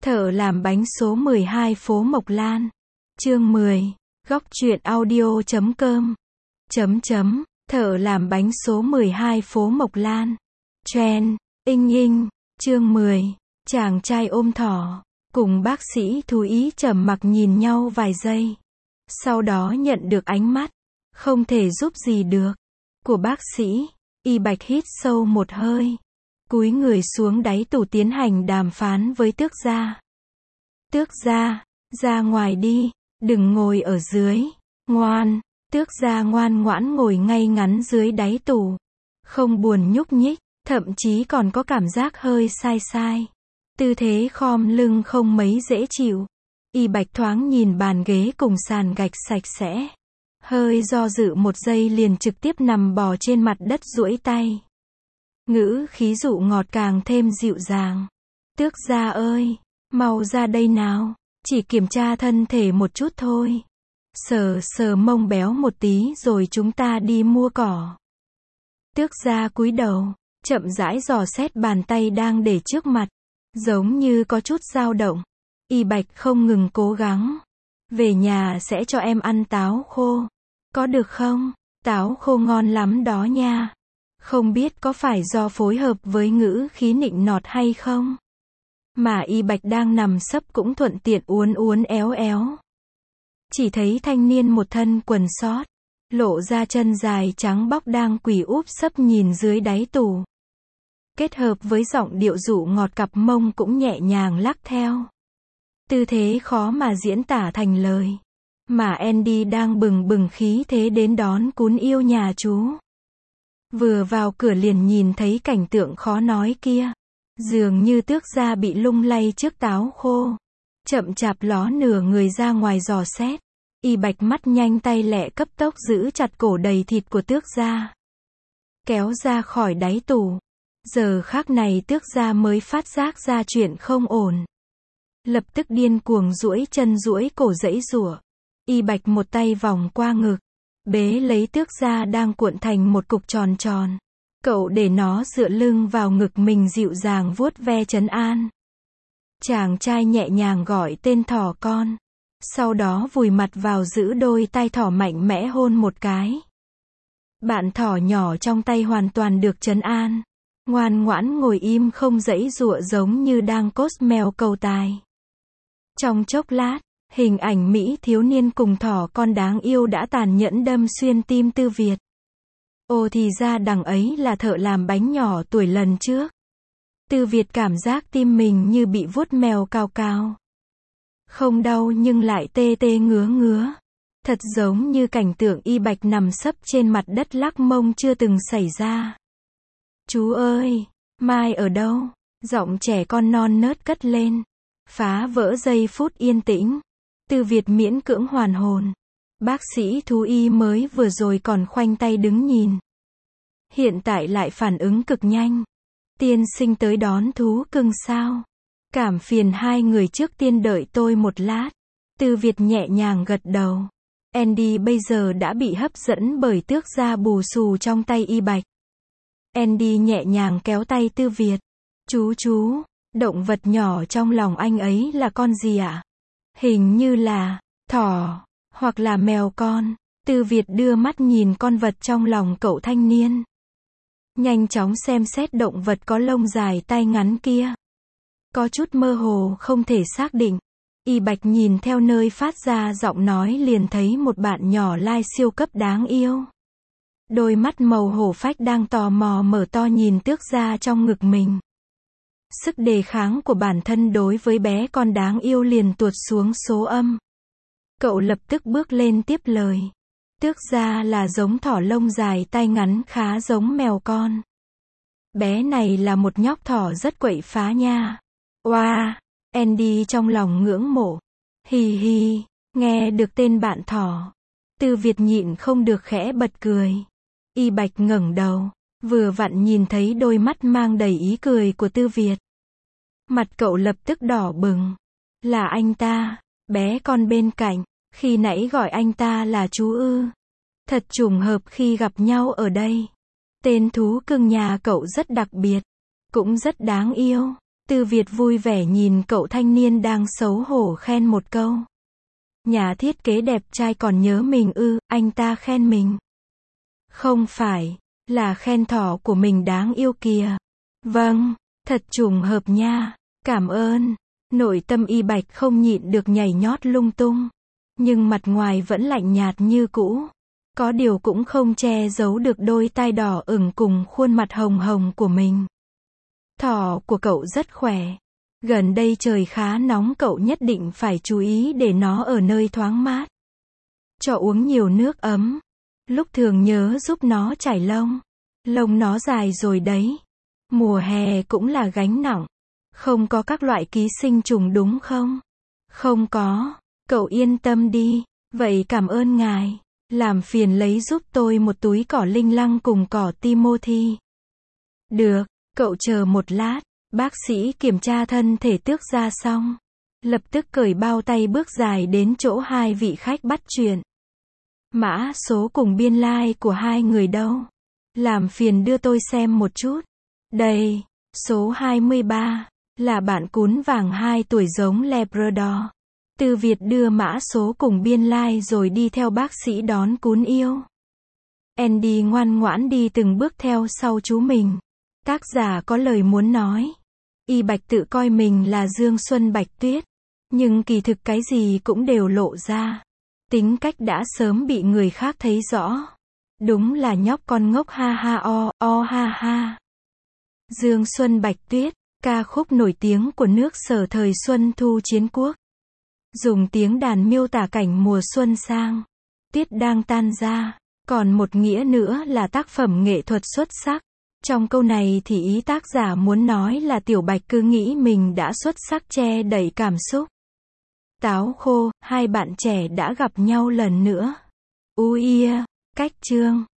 Thợ làm bánh số 12 phố Mộc Lan. Chương 10. Góc truyện audio.com. Thợ làm bánh số 12 phố Mộc Lan. Trend. Inh. Chương 10. Chàng trai ôm thỏ. Cùng bác sĩ thú y trầm mặc nhìn nhau vài giây. Sau đó nhận được ánh mắt, không thể giúp gì được, của bác sĩ. Y Bạch hít sâu một hơi, cúi người xuống đáy tủ tiến hành đàm phán với Tước gia. Tước gia, ra ngoài đi, đừng ngồi ở dưới. Ngoan. Tước gia ngoan ngoãn ngồi ngay ngắn dưới đáy tủ, không buồn nhúc nhích, thậm chí còn có cảm giác hơi sai sai. Tư thế khom lưng không mấy dễ chịu. Y Bạch thoáng nhìn bàn ghế cùng sàn gạch sạch sẽ, hơi do dự một giây liền trực tiếp nằm bò trên mặt đất duỗi tay. Ngữ khí dụ ngọt càng thêm dịu dàng. Tước gia ơi, mau ra đây nào, chỉ kiểm tra thân thể một chút thôi. Sờ sờ mông béo một tí rồi chúng ta đi mua cỏ. Tước gia cúi đầu, chậm rãi dò xét bàn tay đang để trước mặt, giống như có chút dao động. Y Bạch không ngừng cố gắng. Về nhà sẽ cho em ăn táo khô, có được không? Táo khô ngon lắm đó nha. Không biết có phải do phối hợp với ngữ khí nịnh nọt hay không, mà Y Bạch đang nằm sấp cũng thuận tiện uốn éo. Chỉ thấy thanh niên một thân quần sót, lộ ra chân dài trắng bóc đang quỳ úp sấp nhìn dưới đáy tủ. Kết hợp với giọng điệu dụ ngọt, cặp mông cũng nhẹ nhàng lắc theo. Tư thế khó mà diễn tả thành lời. Mà Andy đang bừng bừng khí thế đến đón cún yêu nhà chú. Vừa vào cửa liền nhìn thấy cảnh tượng khó nói kia. Dường như Tước gia bị lung lay trước táo khô. Chậm chạp ló nửa người ra ngoài dò xét. Y Bạch mắt nhanh tay lẹ cấp tốc giữ chặt cổ đầy thịt của Tước gia, kéo ra khỏi đáy tủ. Giờ khắc này Tước gia mới phát giác ra chuyện không ổn. Lập tức điên cuồng duỗi chân duỗi cổ giãy giụa. Y Bạch một tay vòng qua ngực, bế lấy Tước gia đang cuộn thành một cục tròn tròn. Cậu để nó dựa lưng vào ngực mình, dịu dàng vuốt ve trấn an. Chàng trai nhẹ nhàng gọi tên thỏ con, sau đó vùi mặt vào giữ đôi tai thỏ, mạnh mẽ hôn một cái. Bạn thỏ nhỏ trong tay hoàn toàn được trấn an, ngoan ngoãn ngồi im không giãy giụa giống như đang coach mèo cầu tài. Trong chốc lát, hình ảnh Mỹ thiếu niên cùng thỏ con đáng yêu đã tàn nhẫn đâm xuyên tim Tư Việt. Ồ, thì ra đằng ấy là thợ làm bánh nhỏ tuổi lần trước. Tư Việt cảm giác tim mình như bị vuốt mèo cào cào. Không đau nhưng lại tê tê ngứa. Thật giống như cảnh tượng Y Bạch nằm sấp trên mặt đất lắc mông chưa từng xảy ra. Chú ơi, Mai ở đâu? Giọng trẻ con non nớt cất lên, phá vỡ giây phút yên tĩnh. Tư Việt miễn cưỡng hoàn hồn. Bác sĩ thú y mới vừa rồi còn khoanh tay đứng nhìn, hiện tại lại phản ứng cực nhanh. Tiên sinh tới đón thú cưng sao? Cảm phiền hai người trước tiên đợi tôi một lát. Tư Việt nhẹ nhàng gật đầu. Andy bây giờ đã bị hấp dẫn bởi Tước gia bù xù trong tay Y Bạch. Andy nhẹ nhàng kéo tay Tư Việt. Chú, động vật nhỏ trong lòng anh ấy là con gì ạ? Hình như là thỏ, hoặc là mèo con. Tư Việt đưa mắt nhìn con vật trong lòng cậu thanh niên, nhanh chóng xem xét động vật có lông dài tai ngắn kia. Có chút mơ hồ không thể xác định. Y Bạch nhìn theo nơi phát ra giọng nói liền thấy một bạn nhỏ lai siêu cấp đáng yêu. Đôi mắt màu hổ phách đang tò mò mở to nhìn Tước gia trong ngực mình. Sức đề kháng của bản thân đối với bé con đáng yêu liền tuột xuống số âm. Cậu lập tức bước lên tiếp lời. Tước gia là giống thỏ lông dài tai ngắn khá giống mèo con. Bé này là một nhóc thỏ rất quậy phá nha. Wow, Andy trong lòng ngưỡng mộ. Hi, nghe được tên bạn thỏ, Tư Việt nhịn không được khẽ bật cười. Y Bạch ngẩng đầu, vừa vặn nhìn thấy đôi mắt mang đầy ý cười của Tư Việt. Mặt cậu lập tức đỏ bừng. Là anh ta, bé con bên cạnh, khi nãy gọi anh ta là chú ư. Thật trùng hợp khi gặp nhau ở đây. Tên thú cưng nhà cậu rất đặc biệt, cũng rất đáng yêu. Tư Việt vui vẻ nhìn cậu thanh niên đang xấu hổ khen một câu. Nhà thiết kế đẹp trai còn nhớ mình ư, anh ta khen mình. Không phải, là khen thỏ của mình đáng yêu kìa. Vâng, thật trùng hợp nha, cảm ơn. Nội tâm Y Bạch không nhịn được nhảy nhót lung tung. Nhưng mặt ngoài vẫn lạnh nhạt như cũ. Có điều cũng không che giấu được đôi tai đỏ ửng cùng khuôn mặt hồng hồng của mình. Thỏ của cậu rất khỏe. Gần đây trời khá nóng, cậu nhất định phải chú ý để nó ở nơi thoáng mát. Cho uống nhiều nước ấm. Lúc thường nhớ giúp nó chải lông. Lông nó dài rồi đấy. Mùa hè cũng là gánh nặng. Không có các loại ký sinh trùng đúng không? Không có. Cậu yên tâm đi. Vậy cảm ơn ngài. Làm phiền lấy giúp tôi một túi cỏ linh lăng cùng cỏ Timothy. Được, cậu chờ một lát. Bác sĩ kiểm tra thân thể tước da xong. Lập tức cởi bao tay bước dài đến chỗ hai vị khách bắt chuyện. Mã số cùng biên lai của hai người đâu? Làm phiền đưa tôi xem một chút. Đây, số 23, là bạn cún vàng 2 tuổi giống Labrador. Tư Việt đưa mã số cùng biên lai rồi đi theo bác sĩ đón cún yêu. Andy ngoan ngoãn đi từng bước theo sau chú mình. Tác giả có lời muốn nói. Y Bạch tự coi mình là Dương Xuân Bạch Tuyết. Nhưng kỳ thực cái gì cũng đều lộ ra. Tính cách đã sớm bị người khác thấy rõ. Đúng là nhóc con ngốc ha ha o ha ha. Dương Xuân Bạch Tuyết, ca khúc nổi tiếng của nước Sở thời Xuân Thu Chiến Quốc. Dùng tiếng đàn miêu tả cảnh mùa xuân sang. Tiết đang tan ra. Còn một nghĩa nữa là tác phẩm nghệ thuật xuất sắc. Trong câu này thì ý tác giả muốn nói là Tiểu Bạch cứ nghĩ mình đã xuất sắc che đậy cảm xúc. Táo khô, hai bạn trẻ đã gặp nhau lần nữa. Cách chương